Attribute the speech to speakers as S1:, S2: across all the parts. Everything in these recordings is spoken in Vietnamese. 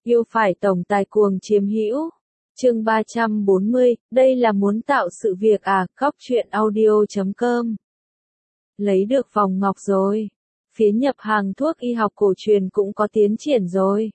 S1: Yêu phải tổng tài cuồng chiếm hữu. Chương 340, đây là muốn tạo sự việc à, góc truyện audio.com. Lấy được vòng ngọc rồi. Phía nhập hàng thuốc y học cổ truyền cũng có tiến triển rồi.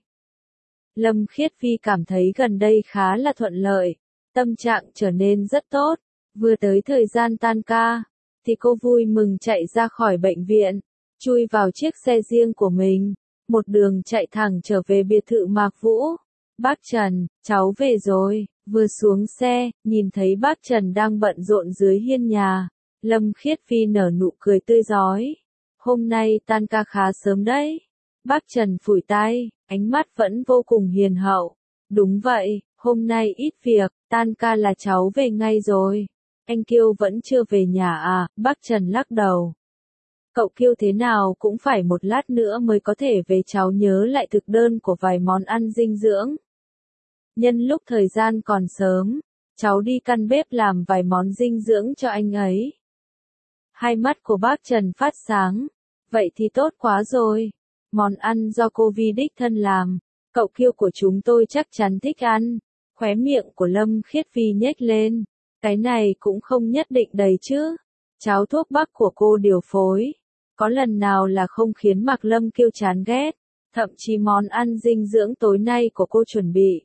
S1: Lâm Khiết Phi cảm thấy gần đây khá là thuận lợi, tâm trạng trở nên rất tốt. Vừa tới thời gian tan ca, thì cô vui mừng chạy ra khỏi bệnh viện, chui vào chiếc xe riêng của mình, một đường chạy thẳng trở về biệt thự Mạc Vũ. Bác Trần, cháu về rồi. Vừa xuống xe, nhìn thấy bác Trần đang bận rộn dưới hiên nhà, Lâm Khiết Phi nở nụ cười tươi rói. Hôm nay tan ca khá sớm đấy. Bác Trần phủi tay, ánh mắt vẫn vô cùng hiền hậu. Đúng vậy, hôm nay ít việc, tan ca là cháu về ngay rồi. Anh Kiêu vẫn chưa về nhà à? Bác Trần lắc đầu. Cậu Kiêu thế nào cũng phải một lát nữa mới có thể về, cháu nhớ lại thực đơn của vài món ăn dinh dưỡng. Nhân lúc thời gian còn sớm, cháu đi căn bếp làm vài món dinh dưỡng cho anh ấy. Hai mắt của bác Trần phát sáng. Vậy thì tốt quá rồi. Món ăn do cô Vi đích thân làm, cậu Kiêu của chúng tôi chắc chắn thích ăn. Khóe miệng của Lâm Khiết Phi nhếch lên. Cái này cũng không nhất định đầy chứ. Cháo thuốc bắc của cô điều phối, có lần nào là không khiến Mạc Lâm Kiêu chán ghét. Thậm chí món ăn dinh dưỡng tối nay của cô chuẩn bị,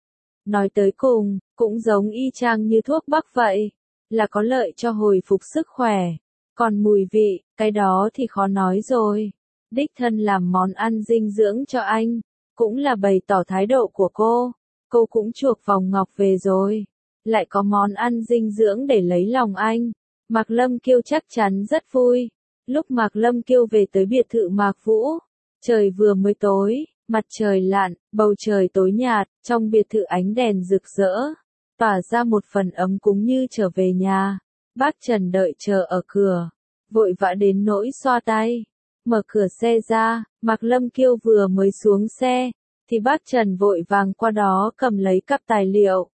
S1: nói tới cùng, cũng giống y chang như thuốc bắc vậy, là có lợi cho hồi phục sức khỏe. Còn mùi vị, cái đó thì khó nói rồi. Đích thân làm món ăn dinh dưỡng cho anh, cũng là bày tỏ thái độ của cô. Cô cũng chuộc vòng ngọc về rồi, lại có món ăn dinh dưỡng để lấy lòng anh. Mạc Lâm Kiêu chắc chắn rất vui. Lúc Mạc Lâm Kiêu về tới biệt thự Mạc Vũ, trời vừa mới tối. Mặt trời lặn, bầu trời tối nhạt, trong biệt thự ánh đèn rực rỡ, tỏa ra một phần ấm cúng như trở về nhà. Bác Trần đợi chờ ở cửa, vội vã đến nỗi xoa tay. Mở cửa xe ra, Mạc Lâm Kiêu vừa mới xuống xe, thì bác Trần vội vàng qua đó cầm lấy cặp tài liệu.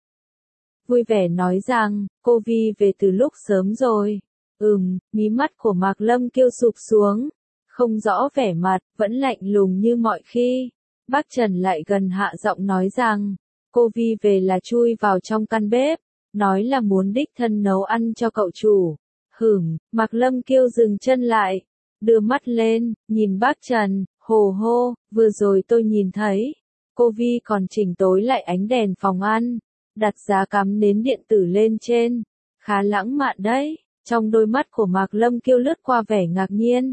S1: Vui vẻ nói rằng, cô Vi về từ lúc sớm rồi. Mí mắt của Mạc Lâm Kiêu sụp xuống, không rõ vẻ mặt, vẫn lạnh lùng như mọi khi. Bác Trần lại gần hạ giọng nói rằng, cô Vi về là chui vào trong căn bếp, nói là muốn đích thân nấu ăn cho cậu chủ. Mạc Lâm Kiêu dừng chân lại, đưa mắt lên, nhìn bác Trần, hồ hô, vừa rồi tôi nhìn thấy, cô Vi còn chỉnh tối lại ánh đèn phòng ăn, đặt giá cắm nến điện tử lên trên, khá lãng mạn đấy. Trong đôi mắt của Mạc Lâm Kiêu lướt qua vẻ ngạc nhiên.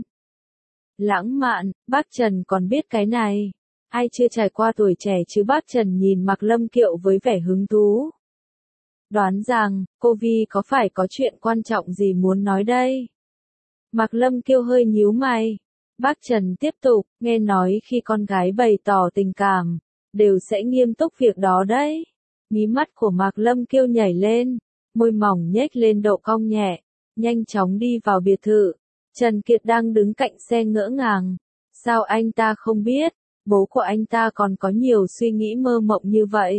S1: Lãng mạn, bác Trần còn biết cái này. Ai chưa trải qua tuổi trẻ chứ? Bác Trần nhìn Mạc Lâm Kiều với vẻ hứng thú. Đoán rằng, cô Vi có phải có chuyện quan trọng gì muốn nói đây? Mạc Lâm Kiều hơi nhíu mày. Bác Trần tiếp tục, nghe nói khi con gái bày tỏ tình cảm, đều sẽ nghiêm túc việc đó đấy. Mí mắt của Mạc Lâm Kiều nhảy lên, môi mỏng nhếch lên độ cong nhẹ, nhanh chóng đi vào biệt thự. Trần Kiệt đang đứng cạnh xe ngỡ ngàng. Sao anh ta không biết, bố của anh ta còn có nhiều suy nghĩ mơ mộng như vậy?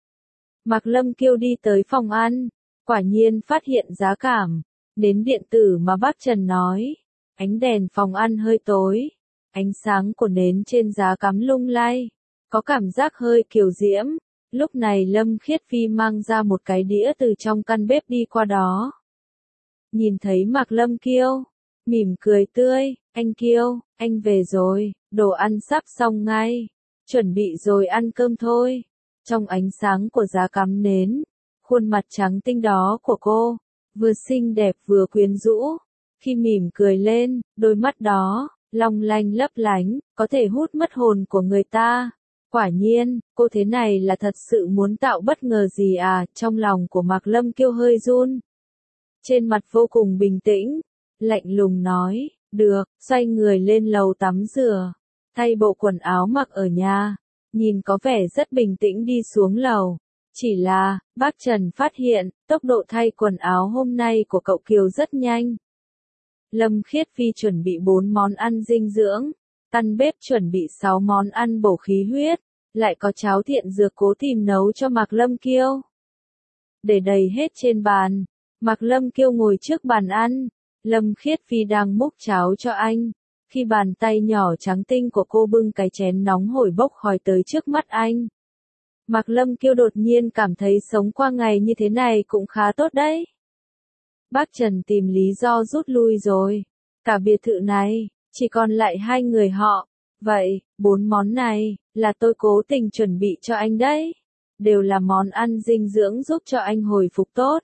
S1: Mạc Lâm Kiêu đi tới phòng ăn, quả nhiên phát hiện giá cảm, nến điện tử mà bác Trần nói. Ánh đèn phòng ăn hơi tối, ánh sáng của nến trên giá cắm lung lay, có cảm giác hơi kiều diễm. Lúc này Lâm Khiết Phi mang ra một cái đĩa từ trong căn bếp đi qua đó. Nhìn thấy Mạc Lâm Kiêu, mỉm cười tươi, anh Kiêu, anh về rồi, đồ ăn sắp xong ngay, chuẩn bị rồi ăn cơm thôi. Trong ánh sáng của giá cắm nến, khuôn mặt trắng tinh đó của cô, vừa xinh đẹp vừa quyến rũ, khi mỉm cười lên, đôi mắt đó, long lanh lấp lánh, có thể hút mất hồn của người ta. Quả nhiên, cô thế này là thật sự muốn tạo bất ngờ gì à? Trong lòng của Mạc Lâm Kiêu hơi run. Trên mặt vô cùng bình tĩnh, lạnh lùng nói, được, xoay người lên lầu tắm rửa, thay bộ quần áo mặc ở nhà, nhìn có vẻ rất bình tĩnh đi xuống lầu. Chỉ là, bác Trần phát hiện, tốc độ thay quần áo hôm nay của cậu Kiều rất nhanh. Lâm Khiết Phi chuẩn bị 4 món ăn dinh dưỡng, căn bếp chuẩn bị 6 món ăn bổ khí huyết, lại có cháo thiện dược cố tìm nấu cho Mạc Lâm Kiêu. Để đầy hết trên bàn, Mạc Lâm Kiêu ngồi trước bàn ăn, Lâm Khiết Phi đang múc cháo cho anh. Khi bàn tay nhỏ trắng tinh của cô bưng cái chén nóng hổi bốc khói tới trước mắt anh, Mạc Lâm Kiêu đột nhiên cảm thấy sống qua ngày như thế này cũng khá tốt đấy. Bác Trần tìm lý do rút lui rồi. Cả biệt thự này, chỉ còn lại 2 người họ. Vậy, 4 món này, là tôi cố tình chuẩn bị cho anh đấy. Đều là món ăn dinh dưỡng giúp cho anh hồi phục tốt.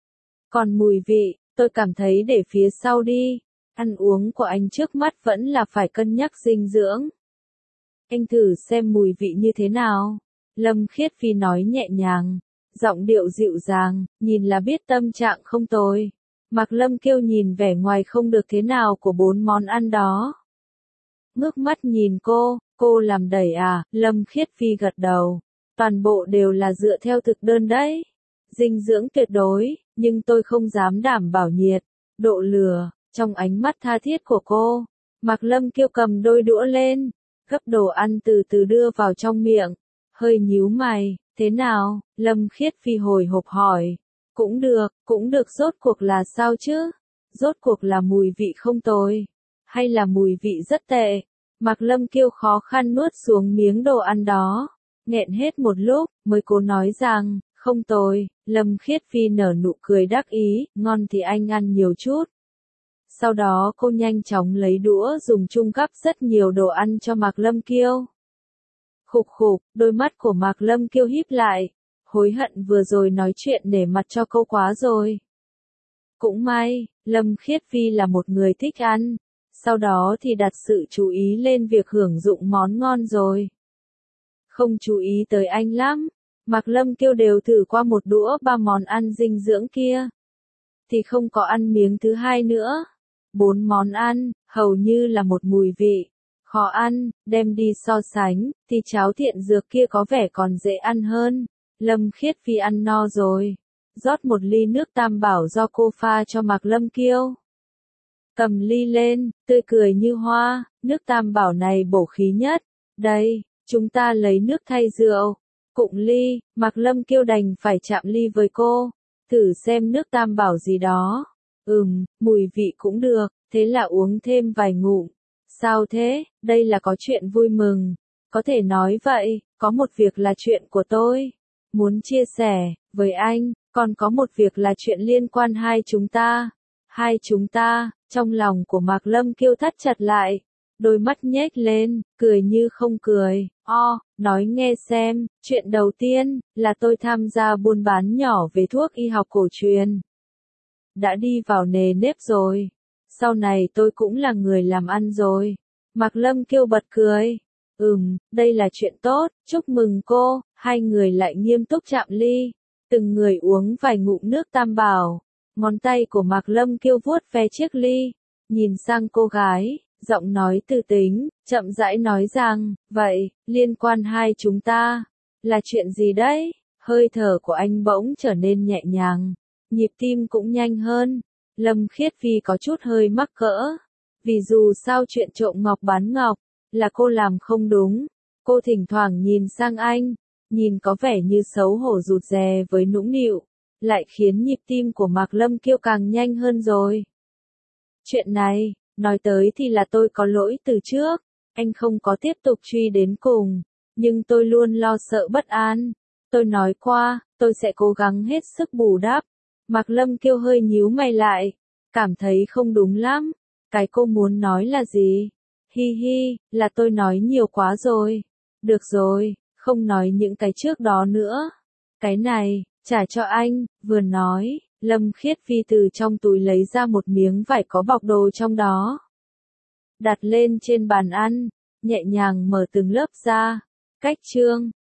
S1: Còn mùi vị, tôi cảm thấy để phía sau đi. Ăn uống của anh trước mắt vẫn là phải cân nhắc dinh dưỡng. Anh thử xem mùi vị như thế nào. Lâm Khiết Phi nói nhẹ nhàng, giọng điệu dịu dàng, nhìn là biết tâm trạng không tồi. Mạc Lâm Kiêu nhìn vẻ ngoài không được thế nào của 4 món ăn đó. Ngước mắt nhìn cô làm đầy à, Lâm Khiết Phi gật đầu. Toàn bộ đều là dựa theo thực đơn đấy. Dinh dưỡng tuyệt đối, nhưng tôi không dám đảm bảo nhiệt, độ lửa, trong ánh mắt tha thiết của cô. Mạc Lâm Kiêu cầm đôi đũa lên, gấp đồ ăn từ từ đưa vào trong miệng. Hơi nhíu mày, thế nào? Lâm Khiết Phi hồi hộp hỏi. Cũng được rốt cuộc là sao chứ? Rốt cuộc là mùi vị không tồi, hay là mùi vị rất tệ? Mạc Lâm Kiêu khó khăn nuốt xuống miếng đồ ăn đó, nghẹn hết một lúc, mới cố nói rằng, không tồi. Lâm Khiết Phi nở nụ cười đắc ý, ngon thì anh ăn nhiều chút. Sau đó cô nhanh chóng lấy đũa dùng chung gắp rất nhiều đồ ăn cho Mạc Lâm Kiêu. Khục khục, đôi mắt của Mạc Lâm Kiêu híp lại, hối hận vừa rồi nói chuyện để mặt cho cô quá rồi. Cũng may, Lâm Khiết Phi là một người thích ăn, sau đó thì đặt sự chú ý lên việc hưởng dụng món ngon rồi. Không chú ý tới anh lắm, Mạc Lâm Kiêu đều thử qua một đũa 3 món ăn dinh dưỡng kia. Thì không có ăn miếng thứ hai nữa. 4 món ăn, hầu như là một mùi vị. Khó ăn, đem đi so sánh, thì cháo thiện dược kia có vẻ còn dễ ăn hơn. Lâm Khiết Phi ăn no rồi. Rót một ly nước tam bảo do cô pha cho Mạc Lâm Kiêu. Cầm ly lên, tươi cười như hoa, nước tam bảo này bổ khí nhất. Đây, chúng ta lấy nước thay rượu. Cụng ly, Mạc Lâm Kiêu đành phải chạm ly với cô. Thử xem nước tam bảo gì đó. Mùi vị cũng được, thế là uống thêm vài ngụm. Sao thế, đây là có chuyện vui mừng. Có thể nói vậy, có một việc là chuyện của tôi. Muốn chia sẻ, với anh, còn có một việc là chuyện liên quan hai chúng ta. Hai chúng ta, trong lòng của Mạc Lâm Kiêu thắt chặt lại. Đôi mắt nhếch lên, cười như không cười. Nói nghe xem, chuyện đầu tiên, là tôi tham gia buôn bán nhỏ về thuốc y học cổ truyền. Đã đi vào nề nếp rồi. Sau này tôi cũng là người làm ăn rồi. Mạc Lâm Kiêu bật cười. Đây là chuyện tốt, chúc mừng cô. Hai người lại nghiêm túc chạm ly. Từng người uống vài ngụm nước tam bảo. Ngón tay của Mạc Lâm Kiêu vuốt ve chiếc ly. Nhìn sang cô gái, giọng nói từ tính, chậm rãi nói rằng, vậy, liên quan hai chúng ta, là chuyện gì đấy? Hơi thở của anh bỗng trở nên nhẹ nhàng, nhịp tim cũng nhanh hơn. Lâm Khiết Phi có chút hơi mắc cỡ, vì dù sao chuyện trộm ngọc bán ngọc, là cô làm không đúng. Cô thỉnh thoảng nhìn sang anh, nhìn có vẻ như xấu hổ rụt rè với nũng nịu, lại khiến nhịp tim của Mạc Lâm Kiêu càng nhanh hơn rồi. Chuyện này, nói tới thì là tôi có lỗi từ trước, anh không có tiếp tục truy đến cùng, nhưng tôi luôn lo sợ bất an. Tôi nói qua, tôi sẽ cố gắng hết sức bù đắp. Mạc Lâm Kiêu hơi nhíu mày lại, cảm thấy không đúng lắm. Cái cô muốn nói là gì? Hi hi, là tôi nói nhiều quá rồi. Được rồi, không nói những cái trước đó nữa. Cái này, trả cho anh, vừa nói, Lâm Khiết Phi từ trong túi lấy ra một miếng vải có bọc đồ trong đó. Đặt lên trên bàn ăn, nhẹ nhàng mở từng lớp ra. Cách chương